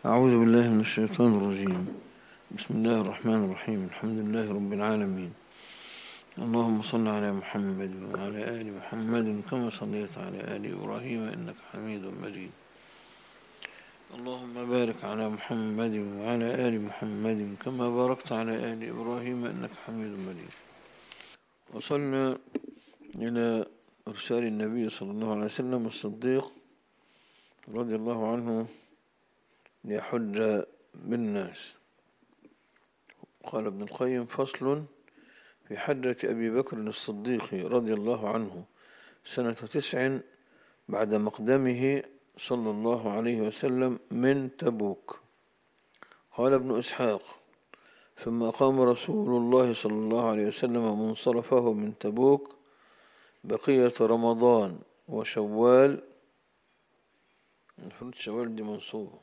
أعوذ بالله من الشيطان الرجيم. بسم الله الرحمن الرحيم. الحمد لله رب العالمين. اللهم صل على محمد وعلى آل محمد كما صليت على آل إبراهيم إنك حميد مجيد. اللهم بارك على محمد وعلى آل محمد كما باركت على آل إبراهيم إنك حميد مجيد. وصلنا إلى إرسال النبي صلى الله عليه وسلم الصديق رضي الله عنه ليحج بالناس. قال ابن القيم: فصل في حجة أبي بكر الصديق رضي الله عنه سنة 9 بعد مقدمه صلى الله عليه وسلم من تبوك. قال ابن إسحاق: ثم أقام رسول الله صلى الله عليه وسلم منصرفه من تبوك بقية رمضان وشوال. المفروض شوال دي منصوبة.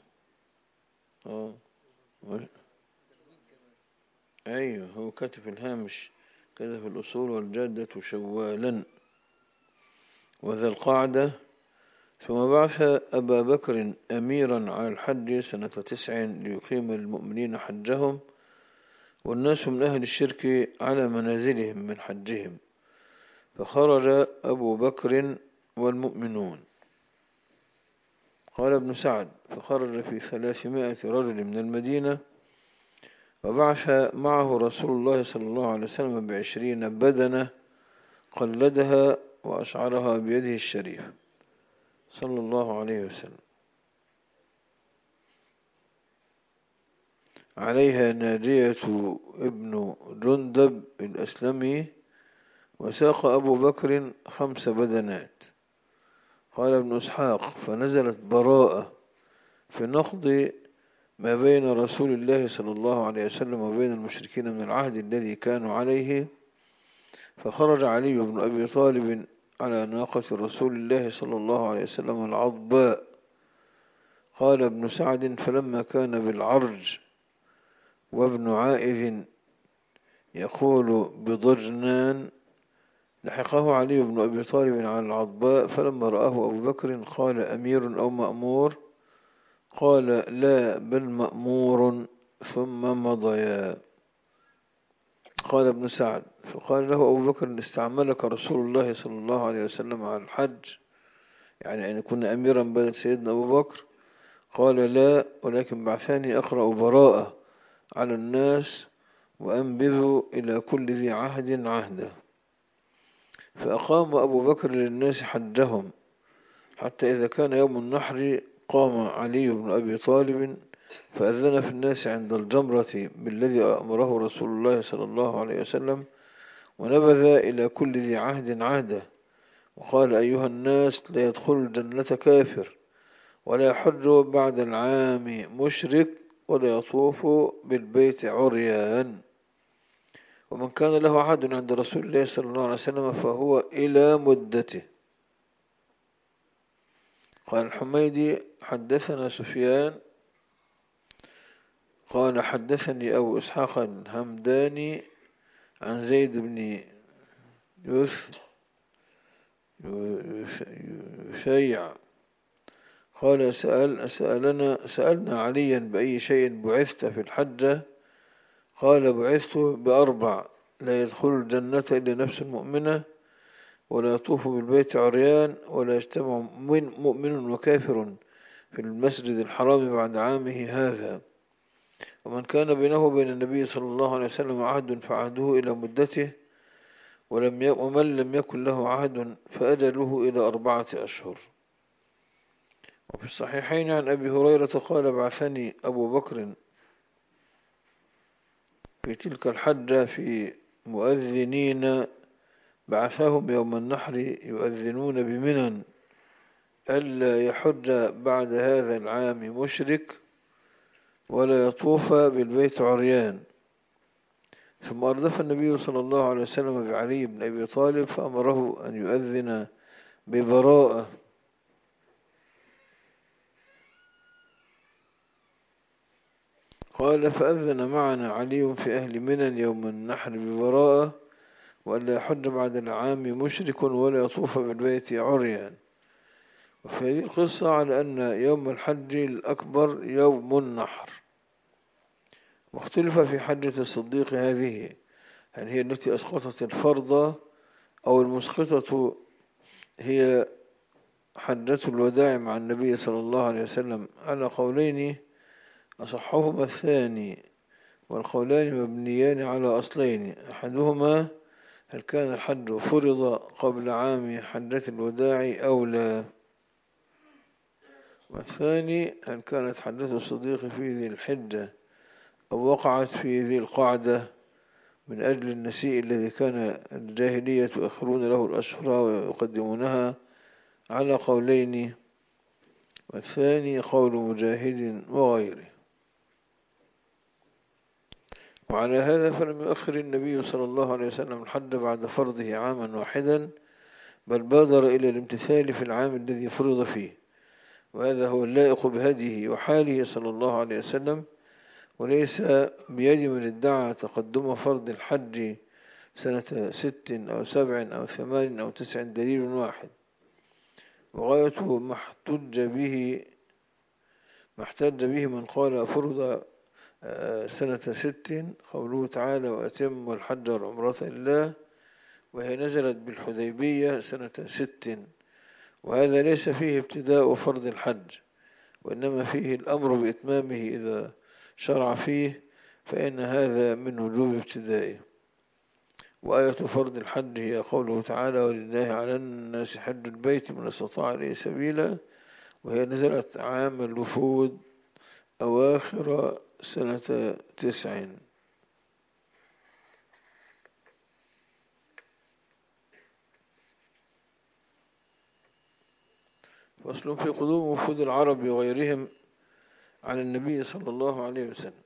أيوه، هو كتب الهامش كذا في الأصول: والجادة شوالا وذا القعدة. ثم بعث أبا بكر أميرا على الحج سنة 9 ليقيم للمؤمنين حجهم والناس من أهل الشرك على منازلهم من حجهم، فخرج أبو بكر والمؤمنون. قال ابن سعد: فخرج في 300 رجل من المدينة، وبعث معه رسول الله صلى الله عليه وسلم ب20 بدنة قلدها وأشعرها بيده الشريف صلى الله عليه وسلم، عليها ناجية ابن جندب الأسلمي، وساق أبو بكر 5 بدنات. قال ابن إسحاق: فنزلت براءة في نقض ما بين رسول الله صلى الله عليه وسلم وبين المشركين من العهد الذي كانوا عليه، فخرج علي بن أبي طالب على ناقة رسول الله صلى الله عليه وسلم العضباء. قال ابن سعد: فلما كان بالعرج وابن عائذ يقول بضجنان لحقه علي بن أبي طالب على العضباء، فلما رآه أبو بكر قال: أمير أو مأمور؟ قال: لا بل مأمور. ثم مضيا. قال ابن سعد: فقال له أبو بكر: استعملك رسول الله صلى الله عليه وسلم على الحج، يعني أن يكون أميرا بدل سيدنا أبو بكر؟ قال: لا، ولكن بعثني أقرأ براءة على الناس وأنبذ إلى كل ذي عهد عهده. فأقام أبو بكر للناس حجهم، حتى إذا كان يوم النحر قام علي بن أبي طالب فأذن في الناس عند الجمرة بالذي أمره رسول الله صلى الله عليه وسلم، ونبذ إلى كل ذي عهد عهده، وقال: أيها الناس، لا يدخل الجنة كافر، ولا يحج بعد العام مشرك، ولا يطوف بالبيت عريان، ومن كان له عهد عند رسول الله صلى الله عليه وسلم فهو إلى مدته. قال الحميدي: حدثنا سفيان قال: حدثني أبو إسحاق الهمداني عن زيد بن يثيع قال: سألنا عليا بأي شيء بعثت في الحجة؟ قال: بعثت ب4: لا يدخل الجنة إلا نفس مؤمنة، ولا يطوف بالبيت عريان، ولا يجتمع مؤمن وكافر في المسجد الحرام بعد عامه هذا، ومن كان بينه وبين النبي صلى الله عليه وسلم عهد فعهده إلى مدته، ومن لم يكن له عهد فأجله إلى 4 أشهر. وفي الصحيحين عن أبي هريرة قال: بعثني أبو بكر في تلك الحجة في مؤذنين، بعثهم يوم النحر يؤذنون بمنن ألا يحج بعد هذا العام مشرك، ولا يطوف بالبيت عريان. ثم أردف النبي صلى الله عليه وسلم بعلي بن أبي طالب فأمره أن يؤذن ببراءة. قال: فأذن معنا علي في أهل منن يوم النحر ببراءة، وألا يحج بعد العام مشرك، ولا يطوف بالبيت عريان. وفي هذه القصة على أن يوم الحج الأكبر يوم النحر. واختلف في حجة الصديق هذه، هل هي التي أسقطت الفرض أو المسقطة هي حجة الوداع مع النبي صلى الله عليه وسلم، على قولين أصحهما الثاني، والقولان مبنيان على أصلين: أحدهما هل كان الحج فرض قبل عام حجة الوداع أو لا، والثاني هل كانت حجة الصديق في ذي الحجة أو وقعت في ذي القعدة من أجل النسيء الذي كان الجاهلية يؤخرون له الأشهر ويقدمونها، على قولين، والثاني قول مجاهد وغيره. وعلى هذا فلم يؤخر النبي صلى الله عليه وسلم الحج بعد فرضه عاما واحدا، بل بادر إلى الامتثال في العام الذي فرض فيه، وهذا هو اللائق بهديه وحاله صلى الله عليه وسلم، وليس بيد من ادعى تقدم فرض الحج سنة 6 أو 7 أو 8 أو 9 دليل واحد. وغايته ما احتج به من قال فرض سنة 6 قوله تعالى: وأتم الحج والعمرة لله، وهي نزلت بالحديبية سنة 6، وهذا ليس فيه ابتداء فرض الحج، وإنما فيه الأمر بإتمامه إذا شرع فيه، فإن هذا من وجوب ابتدائه. وآية فرض الحج هي قوله تعالى: ولله على الناس حج البيت من استطاع إليه سبيلا، وهي نزلت عام الوفود أواخر سنة 9. فصل في قدوم وفود العرب وغيرهم على النبي صلى الله عليه وسلم.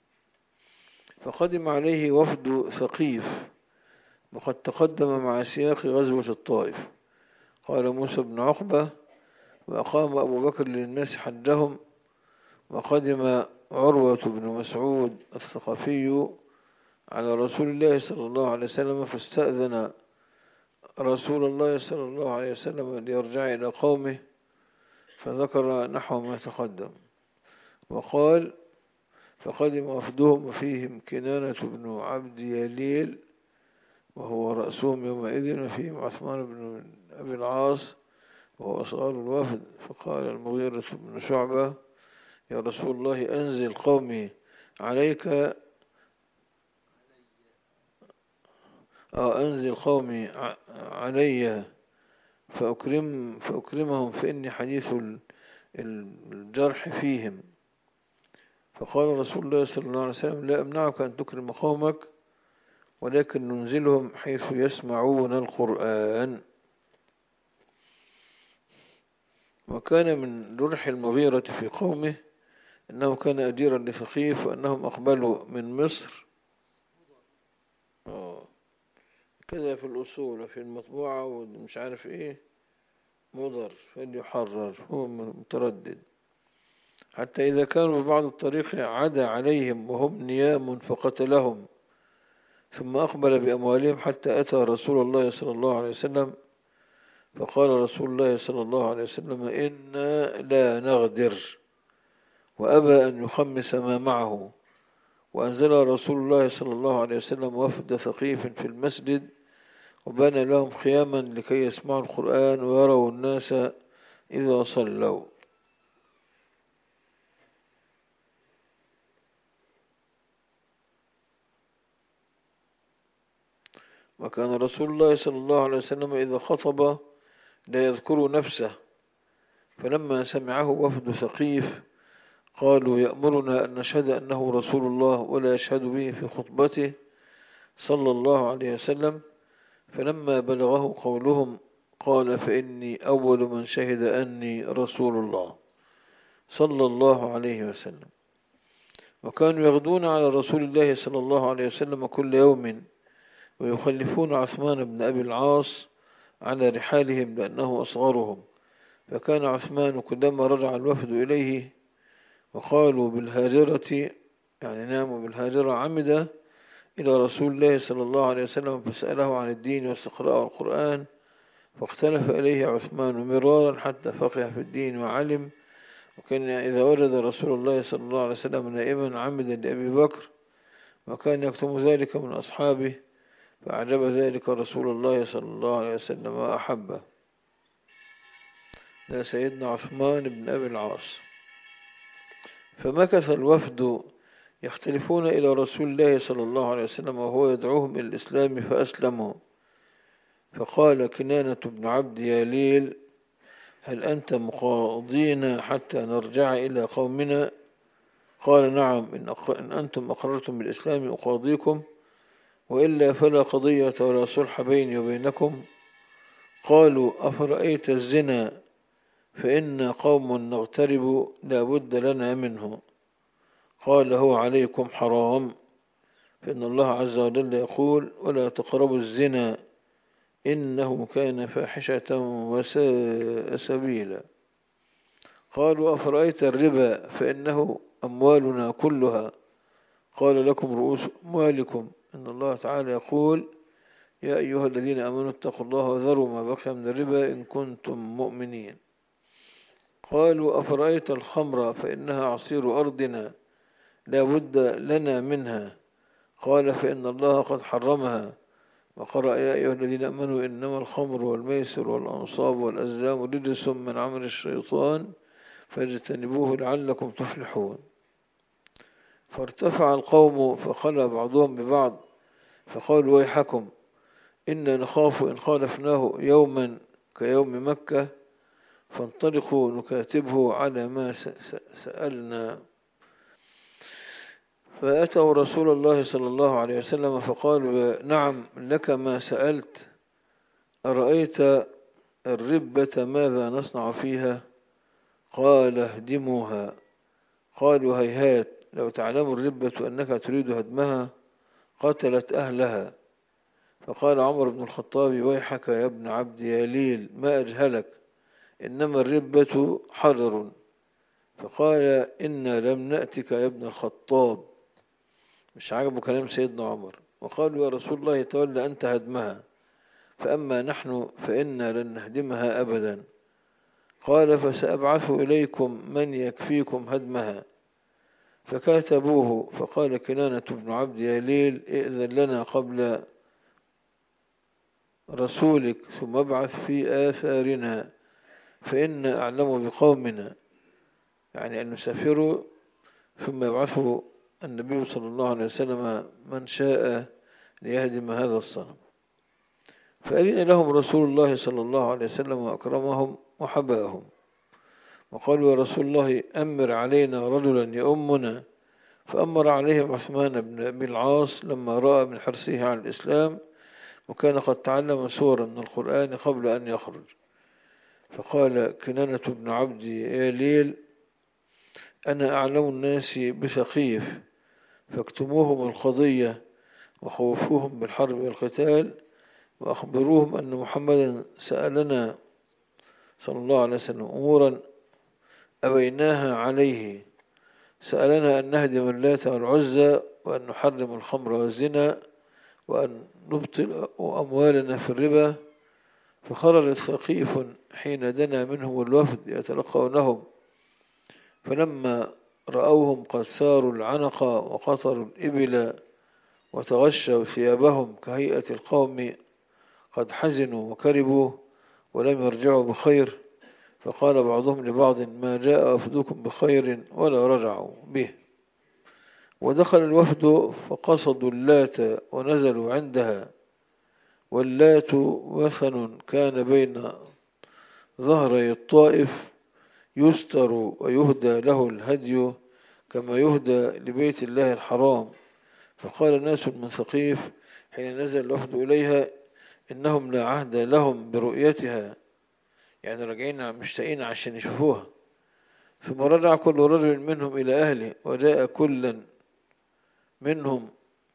فقدم عليه وفد ثقيف، وقد تقدم مع سياق غزوة الطائف. قال موسى بن عقبة: وأقام أبو بكر للناس حجهم. وقدم عروة بن مسعود الثقفي على رسول الله صلى الله عليه وسلم، فاستأذن رسول الله صلى الله عليه وسلم ليرجع إلى قومه، فذكر نحو ما تقدم. وقال: فقدم وفدهم وفيهم كنانة بن عبد يليل وهو رأسهم يومئذ، وفيهم عثمان بن أبي العاص وهو أصغر الوفد. فقال المغيرة بن شعبة: يا رسول الله، أنزل قومي عليك، أنزل قومي علي فأكرمهم، فإني حديث الجرح فيهم. فقال رسول الله صلى الله عليه وسلم: لا أمنعك أن تكرم قومك، ولكن ننزلهم حيث يسمعون القرآن. وكان من جرح المغيرة في قومه أنه كان أجيرا لثقيف، وأنهم أقبلوا من مصر كذا في الأصول وفي المطبوعة ومش عارف إيه مضر فليحرر، هو متردد، حتى إذا كانوا ببعض الطريق عدا عليهم وهم نيام فقتلهم، ثم أقبل بأموالهم حتى أتى رسول الله صلى الله عليه وسلم، فقال رسول الله صلى الله عليه وسلم: إنا لا نغدر، وأبى أن يخمس ما معه. وأنزل رسول الله صلى الله عليه وسلم وفد ثقيف في المسجد، وبنى لهم خياما لكي يسمعوا القرآن ويروا الناس إذا صلوا. وكان رسول الله صلى الله عليه وسلم إذا خطب لا يذكر نفسه، فلما سمعه وفد ثقيف قالوا: يأمرنا أن نشهد أنه رسول الله ولا يشهد به في خطبته صلى الله عليه وسلم. فلما بلغه قولهم قال: فإني أول من شهد أني رسول الله صلى الله عليه وسلم. وكانوا يغدون على رسول الله صلى الله عليه وسلم كل يوم، ويخلفون عثمان بن أبي العاص على رحالهم لأنه أصغرهم. فكان عثمان كلما رجع الوفد إليه وقالوا بالهاجرة، يعني ناموا بالهاجرة، عمد إلى رسول الله صلى الله عليه وسلم فسأله عن الدين واستقراء القرآن، فاختلف إليه عثمان مرارا حتى فقه في الدين وعلم. وكان إذا وجد رسول الله صلى الله عليه وسلم نائما عمدا لأبي بكر، وكان يكتم ذلك من أصحابه، فأعجب ذلك رسول الله صلى الله عليه وسلم وأحبه. ده سيدنا عثمان بن أبي العاص. فمكث الوفد يختلفون إلى رسول الله صلى الله عليه وسلم وهو يدعوهم إلى الإسلام فأسلموا. فقال كنانة بن عبد ياليل: هل أنت مقاضين حتى نرجع إلى قومنا؟ قال: نعم، إن أنتم أقررتم بالإسلام أقاضيكم، وإلا فلا قضية ولا صلح بيني وبينكم. قالوا: أفرأيت الزنا؟ فإن قوم نغترب لا بد لنا منه. قال: هو عليكم حرام، فإن الله عز وجل يقول: ولا تقربوا الزنا إنه كان فاحشة وساء سبيلا. قالوا: أفرأيت الربا؟ فإنه أموالنا كلها. قال: لكم رؤوس أموالكم، إن الله تعالى يقول: يا أيها الذين آمنوا اتقوا الله وذروا ما بقي من الربا إن كنتم مؤمنين. قالوا: أفرأيت الخمر؟ فإنها عصير أرضنا لا بد لنا منها. قال: فإن الله قد حرمها. وقرأ: يا أيها الذين آمنوا إنما الخمر والميسر والأنصاب والأزلام رجس من عمل الشيطان فاجتنبوه لعلكم تفلحون. فارتفع القوم فخلى بعضهم ببعض فقالوا: ويحكم، إنا نخاف إن خالفناه يوما كيوم مكة، فانطلقوا نكاتبه على ما سألنا. فأتوا رسول الله صلى الله عليه وسلم فقالوا: نعم، لك ما سألت. أرأيت الربة ماذا نصنع فيها؟ قال: اهدموها. قالوا: هيهات، لو تعلم الربة أنك تريد هدمها قتلت أهلها. فقال عمر بن الخطاب: ويحك يا ابن عبد ياليل، ما أجهلك، إنما الربة حجر. فقال: إنا لم نأتك يا ابن الخطاب. مش عجبه كلام سيدنا عمر. وقالوا: يا رسول الله، تولى أنت هدمها، فأما نحن فإنا لن نهدمها أبدا. قال: فسأبعث إليكم من يكفيكم هدمها. فكاتبوه. فقال كنانة بن عبد ياليل: ائذن لنا قبل رسولك ثم ابعث في آثارنا، فإنا أعلم بقومنا، يعني أن نسافروا ثم يبعثوا النبي صلى الله عليه وسلم من شاء ليهدم هذا الصنم. فأذن لهم رسول الله صلى الله عليه وسلم وأكرمهم وحباهم. وقالوا: يا رسول الله، أمر علينا رجلا يؤمنا. فأمر عليهم عثمان بن أبي العاص لما رأى من حرصه على الإسلام، وكان قد تعلم سورة من القرآن قبل أن يخرج. فقال كنانة بن عبد ياليل: أنا أعلم الناس بثقيف، فاكتموهم القضية وخوفوهم بالحرب والقتال، وأخبروهم أن محمدا سألنا صلى الله عليه وسلم أمورا أبيناها عليه. سألنا أن نهدم اللات والعزى، وأن نحرم الخمر والزنا، وأن نبطل أموالنا في الربا. فخرج ثقيف حين دنا منهم الوفد يتلقونهم، فلما رأوهم قد ساروا العنق وقطروا الإبل وتغشوا ثيابهم كهيئة القوم قد حزنوا وكربوا ولم يرجعوا بخير. فقال بعضهم لبعض: ما جاء وفدكم بخير ولا رجعوا به. ودخل الوفد فقصدوا اللات ونزلوا عندها. واللات وثن كان بين ظهري الطائف يستر ويهدى له الهدي كما يهدى لبيت الله الحرام. فقال ناس من ثقيف حين نزل الوفد إليها: إنهم لا عهد لهم برؤيتها، يعني راجعين مشتاقين عشان يشوفوها. ثم رجع كل رجل منهم إلى أهله، وجاء كلا منهم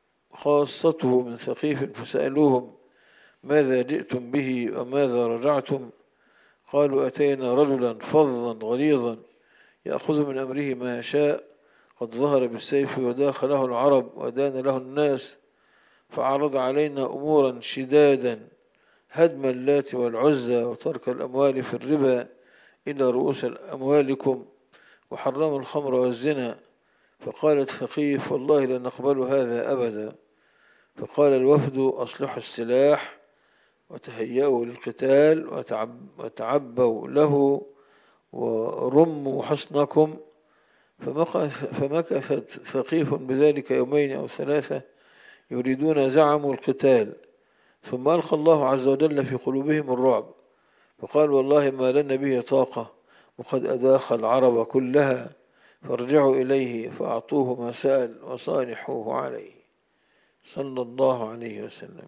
خاصته من ثقيف فسألوهم: ماذا جئتم به وماذا رجعتم؟ قالوا: أتينا رجلا فظا غليظا يأخذ من أمره ما يشاء، قد ظهر بالسيف وداخ له العرب ودان له الناس، فعرض علينا أمورا شدادا هدم اللات والعزى وترك الأموال في الربا إلى رؤوس أموالكم وحرم الخمر والزنا. فقالت ثقيف: والله لا نقبل هذا أبدا. فقال الوفد: أصلحوا السلاح وتهيأوا للقتال وتعبوا له ورموا حصنكم. فمكثت ثقيف بذلك يومين أو ثلاثة يريدون زعموا القتال، ثم ألقى الله عز وجل في قلوبهم الرعب، فقال: والله ما لنا به طاقة وقد أداخ العرب كلها، فارجعوا إليه فأعطوه ما سأل وصالحوه عليه، صلى الله عليه وسلم.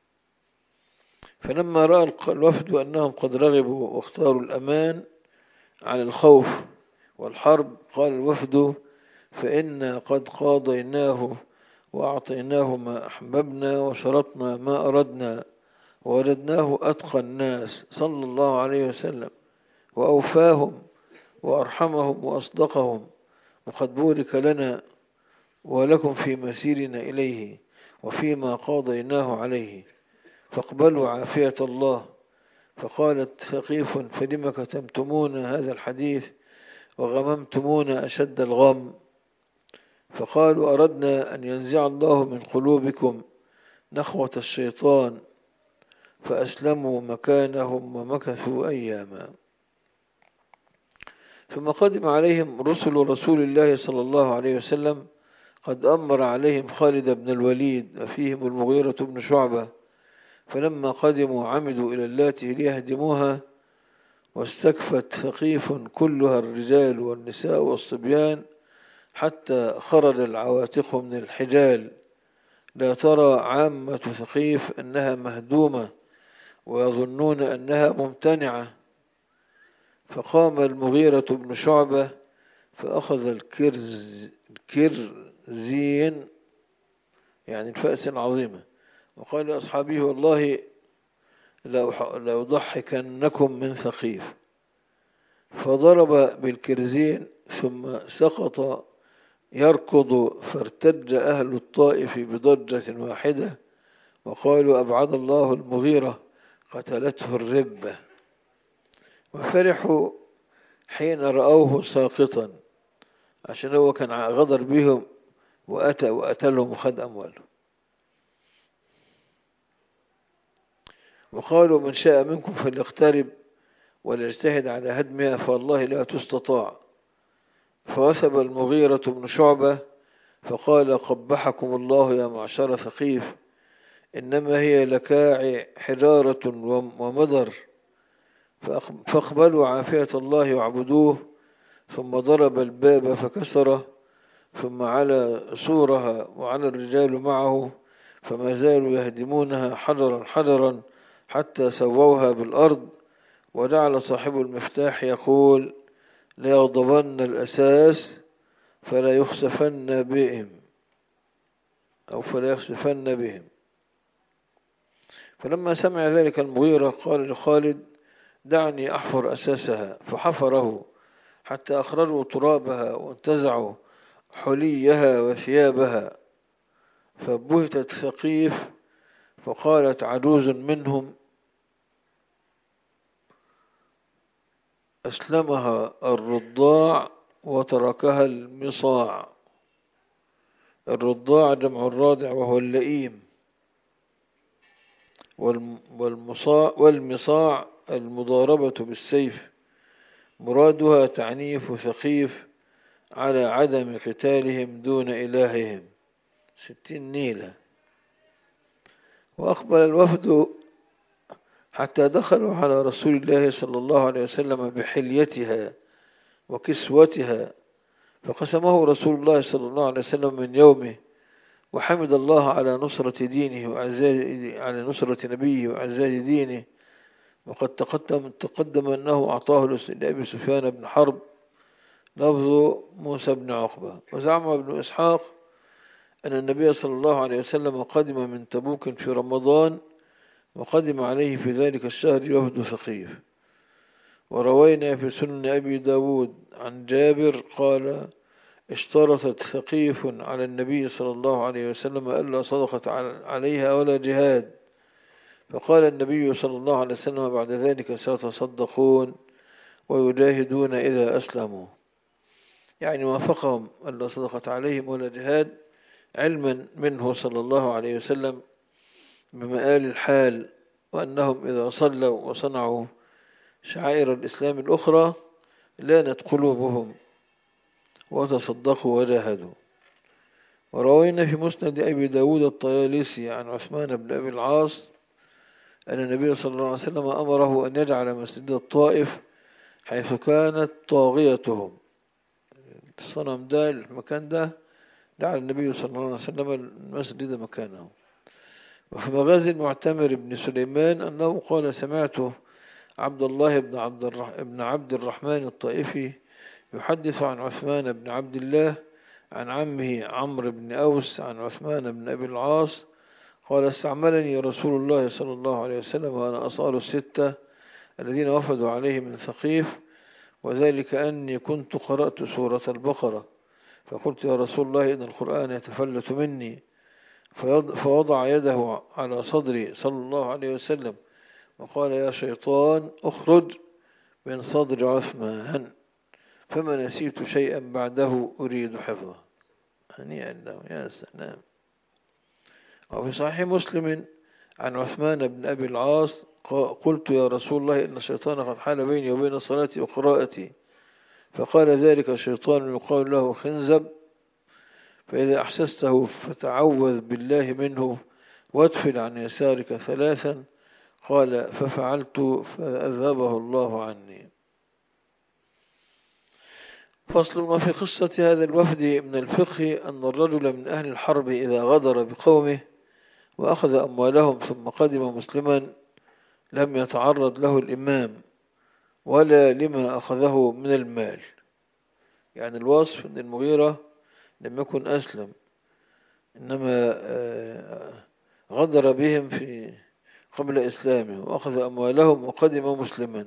فلما رأى الوفد أنهم قد رغبوا واختاروا الأمان عن الخوف والحرب، قال الوفد: فإنا قد قاضيناه وأعطيناه ما أحببنا وشرطنا ما أردنا، ووجدناه أتقى الناس صلى الله عليه وسلم وأوفاهم وأرحمهم وأصدقهم، وقد بورك لنا ولكم في مسيرنا إليه وفيما قاضيناه عليه، فاقبلوا عافية الله. فقالت ثقيف: فلم كتمتمون هذا الحديث وغممتمون أشد الغم؟ فقالوا: أردنا أن ينزع الله من قلوبكم نخوة الشيطان، فأسلموا مكانهم ومكثوا أياما. ثم قدم عليهم رسل رسول الله صلى الله عليه وسلم، قد أمر عليهم خالد بن الوليد وفيهم المغيرة بن شعبة. فلما قدموا عمدوا إلى اللاتي ليهدموها، واستكفت ثقيف كلها الرجال والنساء والصبيان حتى خرج العواتق من الحجال، لا ترى عامة ثقيف أنها مهدومة ويظنون أنها ممتنعة. فقام المغيرة بن شعبة فأخذ الكرزين، يعني الفأس العظيمة، وقال لأصحابه: والله لأضحكنكم من ثقيف. فضرب بالكرزين ثم سقط يركض، فارتج أهل الطائف بضجة واحدة وقالوا: أبعد الله المغيرة، قتلته الربة. وفرحوا حين رأوه ساقطا، عشان هو كان غدر بهم وقتلهم وخد أموالهم. وقالوا: من شاء منكم فليقترب وليجتهد على هدمها، فوالله لا تستطاع. فوثب المغيرة بن شعبة فقال: قبحكم الله يا معشر ثقيف، إنما هي لكاع حجارة ومضر، فاقبلوا عافية الله واعبدوه. ثم ضرب الباب فكسره، ثم على سورها وعلى الرجال معه، فما زالوا يهدمونها حجرا حجرا حتى سووها بالأرض. وجعل صاحب المفتاح يقول: ليغضبن الأساس فلا يخسفن بهم، أو فلا يخسفن بهم. فلما سمع ذلك المغيرة قال لخالد: دعني أحفر أساسها. فحفره حتى أخرجوا ترابها وانتزعوا حليها وثيابها. فبهتت ثقيف، فقالت عجوز منهم: أسلمها الرضاع وتركها المصاع. الرضاع جمع الراضع وهو اللئيم، والمصاع المضاربة بالسيف. مرادها تعنيف ثقيف على عدم قتالهم دون إلههم، 60 نيلة. وأقبل الوفد حتى دخلوا على رسول الله صلى الله عليه وسلم بحليتها وكسوتها، فقسمه رسول الله صلى الله عليه وسلم من يومه، وحمد الله على نصرة دينه على نصرة نبيه وإعزاز دينه. وقد تقدم أنه أعطاه لأبي سفيان بن حرب لفظ موسى بن عقبة. وزعم ابن إسحاق أن النبي صلى الله عليه وسلم قدم من تبوك في رمضان، وقدم عليه في ذلك الشهر وفد ثقيف. وروينا في سنن أبي داود عن جابر قال: اشترطت ثقيف على النبي صلى الله عليه وسلم ألا صدقت عليها ولا جهاد، فقال النبي صلى الله عليه وسلم بعد ذلك: سيتصدقون ويجاهدون إذا أسلموا. يعني وافقهم ألا صدقت عليهم ولا جهاد، علما منه صلى الله عليه وسلم بمآل الحال، وأنهم إذا صلوا وصنعوا شعائر الإسلام الأخرى لانت قلوبهم وتصدقوا وجاهدوا. وروينا في مسند أبي داود الطيالسي عن عثمان بن أبي العاص أن النبي صلى الله عليه وسلم أمره أن يجعل مسجد الطائف حيث كانت طاغيتهم. الصنم ده المكان ده دعا النبي صلى الله عليه وسلم المسجد مكانه. وفي مغازي المعتمر بن سليمان أنه قال: سمعت عبد الله بن عبد الرحمن الطائفي يحدث عن عثمان بن عبد الله عن عمه عمرو بن أوس عن عثمان بن أبي العاص قال: استعملني رسول الله صلى الله عليه وسلم وأنا أصال الستة الذين وفدوا عليه من ثقيف، وذلك أني كنت قرأت سورة البقرة، فقلت: يا رسول الله إن القرآن يتفلت مني، فوضع يده على صدري صلى الله عليه وسلم وقال: يا شيطان اخرج من صدر عثمان، فما نسيت شيئا بعده أريد حفظه. هنيئا له، يا سلام. وفي صحيح مسلم عن عثمان بن أبي العاص قلت: يا رسول الله إن الشيطان قد حال بيني وبين صلاتي وقراءتي، فقال: ذلك الشيطان يقال له خنزب، فإذا أحسسته فتعوذ بالله منه وادفل عن يسارك ثلاثا. قال: ففعلت فأذهبه الله عني. فصل ما في قصة هذا الوفد من الفقه أن الرجل من أهل الحرب إذا غدر بقومه وأخذ أموالهم ثم قدم مسلما لم يتعرض له الإمام ولا لما أخذه من المال. يعني الوصف أن المغيرة لم يكن أسلم، إنما غدر بهم في قبل إسلامه وأخذ أموالهم وقدم مسلما،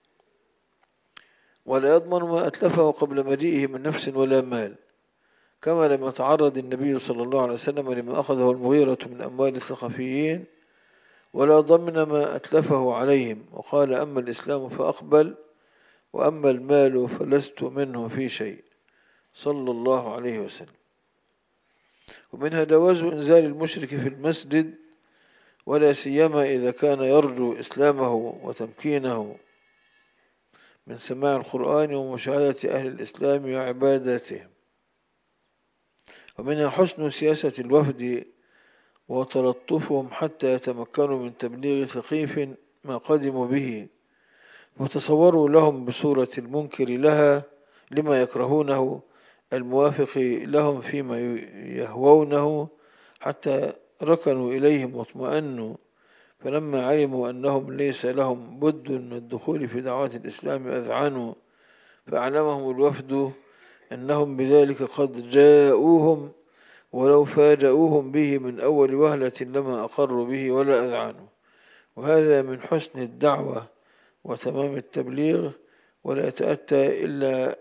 ولا يضمن ما أتلفه قبل مجيئه من نفس ولا مال، كما لم يتعرض النبي صلى الله عليه وسلم لما أخذه المغيرة من أموال الثقفيين ولا ضمن ما أتلفه عليهم، وقال: أما الإسلام فأقبل، وأما المال فلست منه في شيء، صلى الله عليه وسلم. ومنها جواز إنزال المشرك في المسجد، ولا سيما إذا كان يرجو إسلامه وتمكينه من سماع القرآن ومشاهدة أهل الإسلام وعباداتهم. ومنها حسن سياسة الوفد وتلطفهم حتى يتمكنوا من تبليغ ثقيف ما قدموا به، وتصوروا لهم بصورة المنكر لها لما يكرهونه الموافق لهم فيما يهوونه، حتى ركنوا إليهم واطمأنوا، فلما علموا أنهم ليس لهم بد من الدخول في دعوات الإسلام أذعنوا، فأعلمهم الوفد أنهم بذلك قد جاءوهم، ولو فاجأوهم به من أول وهلة لما أقروا به ولا أذعنوا. وهذا من حسن الدعوة وتمام التبليغ، ولا يتأتى إلا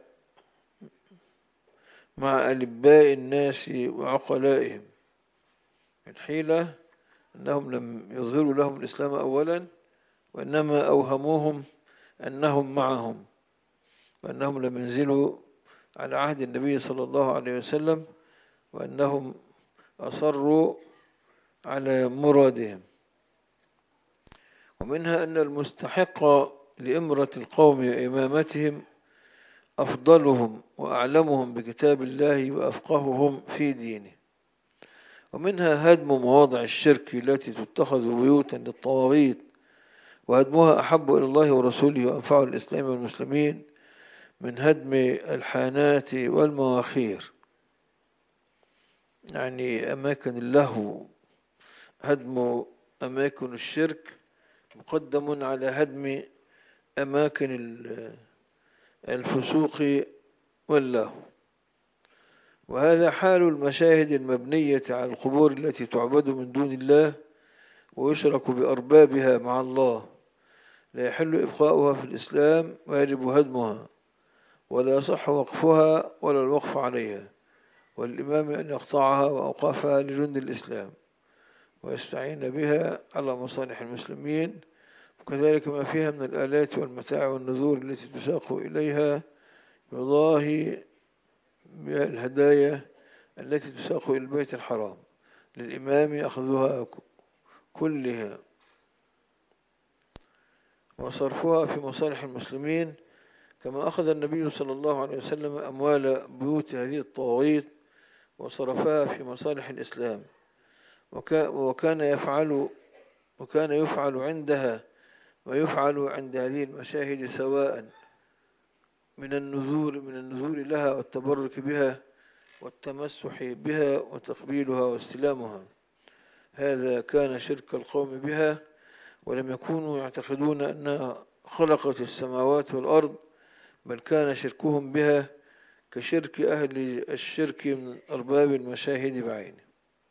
مع ألباء الناس وعقلائهم. الحيلة أنهم لم يظهروا لهم الإسلام أولا، وإنما أوهموهم أنهم معهم، وأنهم لم ينزلوا على عهد النبي صلى الله عليه وسلم، وأنهم أصروا على مرادهم. ومنها أن المستحق لإمرة القوم وإمامتهم أفضلهم وأعلمهم بكتاب الله وأفقههم في دينه. ومنها هدم مواضع الشرك التي تتخذ بيوتا للطواغيت، وهدمها أحب إلى الله ورسوله وأنفع الإسلام والمسلمين من هدم الحانات والمواخير. يعني أماكن اللهو، هدم أماكن الشرك مقدم على هدم أماكن الفسوق واللهو. وهذا حال المشاهد المبنية على القبور التي تعبد من دون الله ويشرك بأربابها مع الله، لا يحل إبقاؤها في الإسلام ويجب هدمها، ولا يصح وقفها ولا الوقف عليها، والإمام أن يقطعها وأوقافها لجند الإسلام. ويستعين بها على مصالح المسلمين، وكذلك ما فيها من الآلات والمتاع والنذور التي تساق إليها، يضاهي بها الهدايا التي تساق إلى البيت الحرام للإمام أخذها كلها وصرفها في مصالح المسلمين، كما أخذ النبي صلى الله عليه وسلم أموال بيوت هذه الطواغيت وصرفها في مصالح الإسلام، وكان يفعل عندها ما يفعل عند هذه المشاهد سواء من النذور لها والتبرك بها والتمسح بها وتقبيلها واستلامها. هذا كان شرك القوم بها، ولم يكونوا يعتقدون أنها خلقت السماوات والأرض، بل كان شركهم بها كشرك أهل الشرك من أرباب المشاهد بعينه.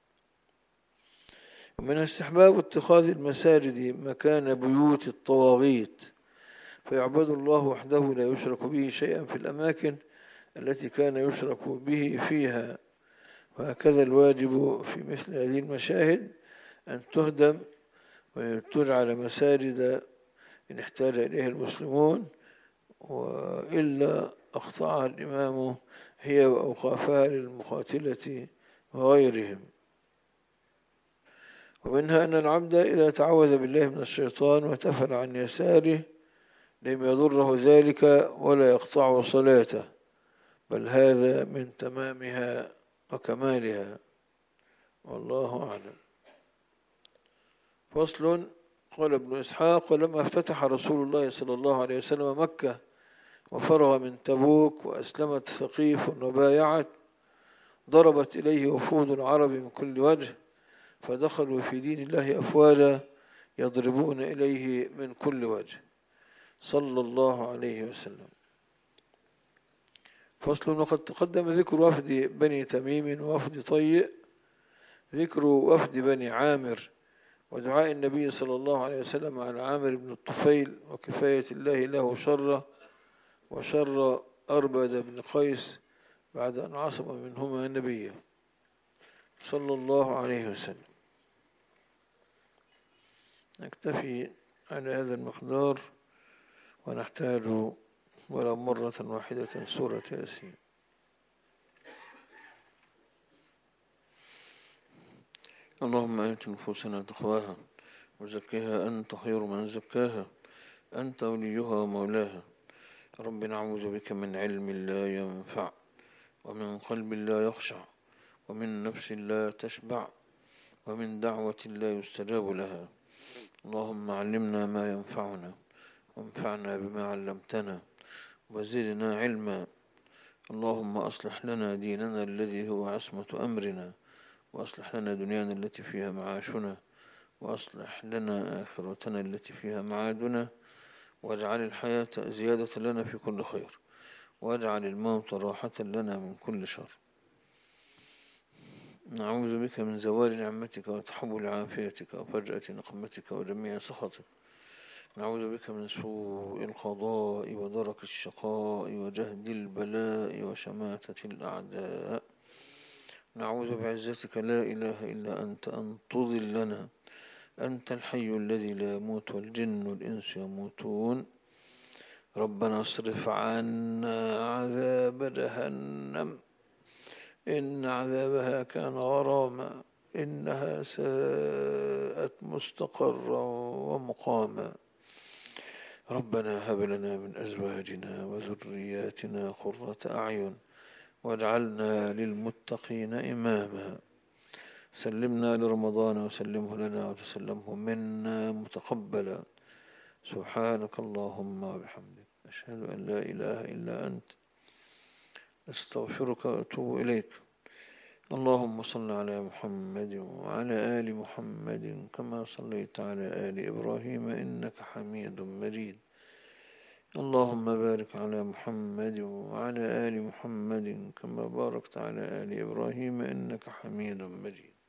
ومن استحباب اتخاذ المساجد مكان بيوت الطواغيت، فيعبد الله وحده لا يشرك به شيئا في الأماكن التي كان يشرك به فيها. وهكذا الواجب في مثل هذه المشاهد أن تهدم وتجعل مساجد إن احتاج إليها المسلمون، وإلا أخطأها الإمام هي وأوقافها للمقاتلة وغيرهم. ومنها أن العبد إذا تعوذ بالله من الشيطان وتفل عن يساره لم يضره ذلك ولا يقطع صلاته، بل هذا من تمامها وكمالها، والله أعلم. فصل. قال ابن إسحاق: ولما افتتح رسول الله صلى الله عليه وسلم مكة وفرغ من تبوك وأسلمت ثقيف وبايعت، ضربت إليه وفود العرب من كل وجه، فدخلوا في دين الله أفواجا يضربون إليه من كل وجه، صلى الله عليه وسلم. فصل. وقد تقدم ذكر وفد بني تميم ووفد طيء، ذكر وفد بني عامر ودعاء النبي صلى الله عليه وسلم على عامر بن الطفيل وكفاية الله له شره وشر أربد بن قيس بعد أن عصم منهما نبيه صلى الله عليه وسلم. نكتفي على هذا المقدار ونحتاج ولو مرة واحدة سورة ياسين. اللهم آت نفوسنا تقواها وزكها أنت خير من زكاها، أنت وليها ومولاها. رب نعوذ بك من علم لا ينفع، ومن قلب لا يخشع، ومن نفس لا تشبع، ومن دعوة لا يستجاب لها. اللهم علمنا ما ينفعنا وانفعنا بما علمتنا وزدنا علما. اللهم أصلح لنا ديننا الذي هو عصمة أمرنا، وأصلح لنا دنيانا التي فيها معاشنا، وأصلح لنا آخرتنا التي فيها معادنا، واجعل الحياة زيادة لنا في كل خير، واجعل الموت راحة لنا من كل شر. نعوذ بك من زوال نعمتك وتحول عافيتك وفجأة نقمتك وجميع سخطك. نعوذ بك من سوء القضاء ودرك الشقاء وجهد البلاء وشماتة الأعداء. نعوذ بعزتك لا إله إلا أنت أن تضلنا، أنت الحي الذي لا يموت والجن والإنس يموتون. ربنا اصرف عنا عذاب جهنم إن عذابها كان غراما، إنها ساءت مستقرا ومقاما. ربنا هب لنا من أزواجنا وذرياتنا قرة أعين واجعلنا للمتقين إماما. سلمنا لرمضان وسلمه لنا وتسلمه منا متقبلا. سبحانك اللهم وبحمدك، أشهد أن لا إله إلا أنت، أستغفرك وأتوب إليك. اللهم صل على محمد وعلى آل محمد كما صليت على آل إبراهيم إنك حميد مجيد. اللهم بارك على محمد وعلى آل محمد كما باركت على آل إبراهيم إنك حميد مجيد.